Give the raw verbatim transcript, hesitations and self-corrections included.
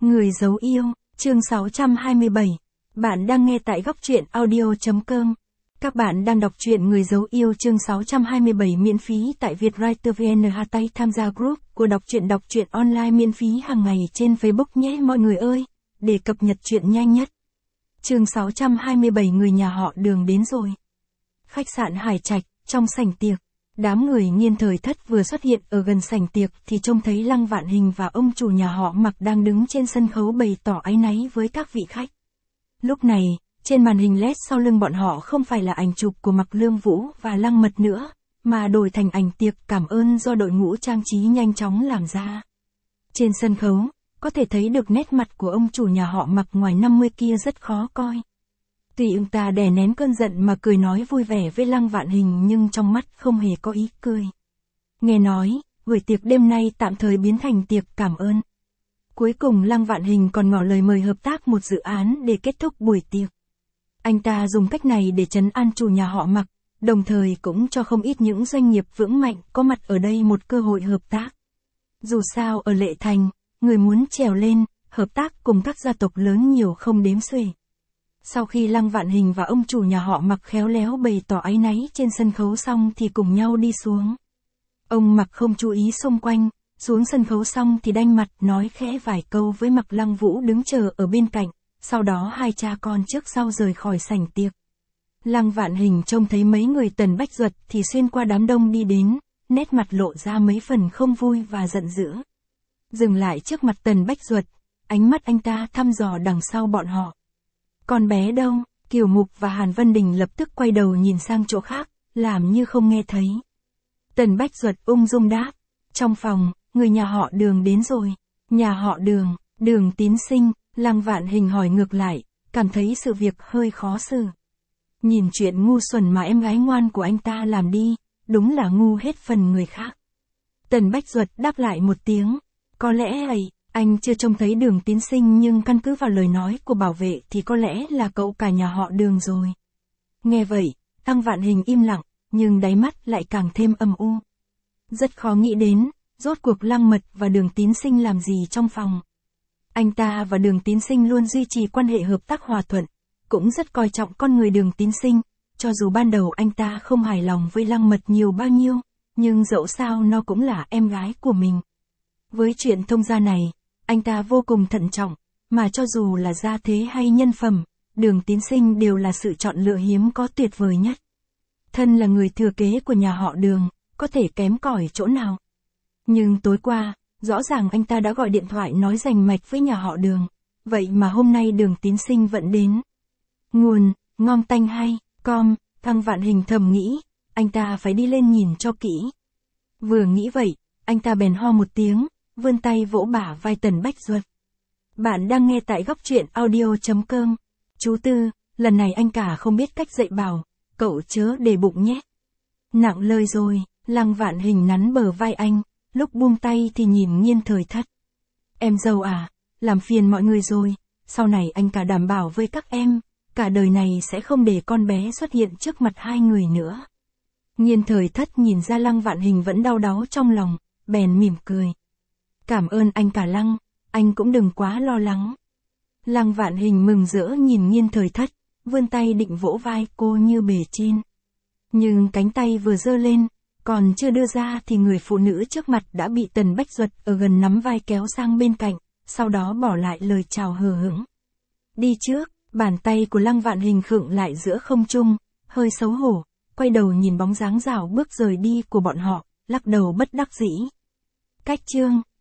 Người giấu yêu, chương sáu trăm hai mươi bảy. Bạn đang nghe tại góc truyện audio.com. Các bạn đang đọc truyện Người giấu yêu chương sáu trăm hai mươi bảy miễn phí tại Vietwriter vê en. Tay tham gia group của đọc truyện đọc truyện online miễn phí hàng ngày trên Facebook nhé mọi người ơi, để cập nhật truyện nhanh nhất. Chương sáu trăm hai mươi bảy người nhà họ Đường đến rồi. Khách sạn Hải Trạch, trong sảnh tiệc. Đám người Nghiên Thời Thất vừa xuất hiện ở gần sảnh tiệc thì trông thấy Lăng Vạn Hình và ông chủ nhà họ Mạc đang đứng trên sân khấu bày tỏ áy náy với các vị khách. Lúc này, trên màn hình led sau lưng bọn họ không phải là ảnh chụp của Mạc Lương Vũ và Lăng Mật nữa, mà đổi thành ảnh tiệc cảm ơn do đội ngũ trang trí nhanh chóng làm ra. Trên sân khấu, có thể thấy được nét mặt của ông chủ nhà họ Mạc ngoài năm mươi kia rất khó coi. Tuy ông ta đè nén cơn giận mà cười nói vui vẻ với Lăng Vạn Hình nhưng trong mắt không hề có ý cười. Nghe nói, buổi tiệc đêm nay tạm thời biến thành tiệc cảm ơn. Cuối cùng Lăng Vạn Hình còn ngỏ lời mời hợp tác một dự án để kết thúc buổi tiệc. Anh ta dùng cách này để trấn an chủ nhà họ Mạc, đồng thời cũng cho không ít những doanh nghiệp vững mạnh có mặt ở đây một cơ hội hợp tác. Dù sao ở Lệ Thành, người muốn trèo lên, hợp tác cùng các gia tộc lớn nhiều không đếm xuể. Sau khi Lăng Vạn Hình và ông chủ nhà họ Mạc khéo léo bày tỏ áy náy trên sân khấu xong thì cùng nhau đi xuống. Ông Mạc không chú ý xung quanh, xuống sân khấu xong thì đanh mặt nói khẽ vài câu với Mạc Lăng Vũ đứng chờ ở bên cạnh, sau đó hai cha con trước sau rời khỏi sảnh tiệc. Lăng Vạn Hình trông thấy mấy người Tần Bách Duật thì xuyên qua đám đông đi đến, nét mặt lộ ra mấy phần không vui và giận dữ. Dừng lại trước mặt Tần Bách Duật, ánh mắt anh ta thăm dò đằng sau bọn họ. Con bé đâu? Kiều Mục và Hàn Vân Đình lập tức quay đầu nhìn sang chỗ khác, làm như không nghe thấy. Tần Bách Duật ung dung đáp. Trong phòng, người nhà họ Đường đến rồi. Nhà họ Đường, Đường Tín Sinh, Lăng Vạn Hình hỏi ngược lại, cảm thấy sự việc hơi khó xử. Nhìn chuyện ngu xuẩn mà em gái ngoan của anh ta làm đi, đúng là ngu hết phần người khác. Tần Bách Duật đáp lại một tiếng. Có lẽ ấy. Anh chưa trông thấy Đường Tín Sinh nhưng căn cứ vào lời nói của bảo vệ thì có lẽ là cậu cả nhà họ Đường rồi. Nghe vậy, Lăng Vạn Hình im lặng, nhưng đáy mắt lại càng thêm âm u. Rất khó nghĩ đến, rốt cuộc Lăng Mật và Đường Tín Sinh làm gì trong phòng. Anh ta và Đường Tín Sinh luôn duy trì quan hệ hợp tác hòa thuận, cũng rất coi trọng con người Đường Tín Sinh, cho dù ban đầu anh ta không hài lòng với Lăng Mật nhiều bao nhiêu, nhưng dẫu sao nó cũng là em gái của mình. Với chuyện thông gia này, anh ta vô cùng thận trọng, mà cho dù là gia thế hay nhân phẩm, Đường Tín Sinh đều là sự chọn lựa hiếm có tuyệt vời nhất. Thân là người thừa kế của nhà họ Đường, có thể kém cỏi chỗ nào. Nhưng tối qua, rõ ràng anh ta đã gọi điện thoại nói rành mạch với nhà họ Đường, vậy mà hôm nay Đường Tín Sinh vẫn đến. Nguồn, ngon tanh hay, com, Lăng Vạn Hình thầm nghĩ, anh ta phải đi lên nhìn cho kỹ. Vừa nghĩ vậy, anh ta bèn ho một tiếng, vươn tay vỗ bả vai Tần Bách Duật. Bạn đang nghe tại góc truyện audio.com. Chú Tư, lần này anh cả không biết cách dạy bảo, cậu chớ để bụng nhé. Nặng lời rồi, Lăng Vạn Hình nắn bờ vai anh, lúc buông tay thì nhìn Nghiên Thời Thất. Em dâu à, làm phiền mọi người rồi, sau này anh cả đảm bảo với các em, cả đời này sẽ không để con bé xuất hiện trước mặt hai người nữa. Nghiên Thời Thất nhìn ra Lăng Vạn Hình vẫn đau đáu trong lòng, bèn mỉm cười. Cảm ơn anh cả Lăng, anh cũng đừng quá lo lắng. Lăng Vạn Hình mừng rỡ nhìn Nghiên Thời Thất, vươn tay định vỗ vai cô như bề trên. Nhưng cánh tay vừa giơ lên, còn chưa đưa ra thì người phụ nữ trước mặt đã bị Tần Bách Duật ở gần nắm vai kéo sang bên cạnh, sau đó bỏ lại lời chào hờ hững. Đi trước, bàn tay của Lăng Vạn Hình khựng lại giữa không trung, hơi xấu hổ, quay đầu nhìn bóng dáng rảo bước rời đi của bọn họ, lắc đầu bất đắc dĩ. Cách chương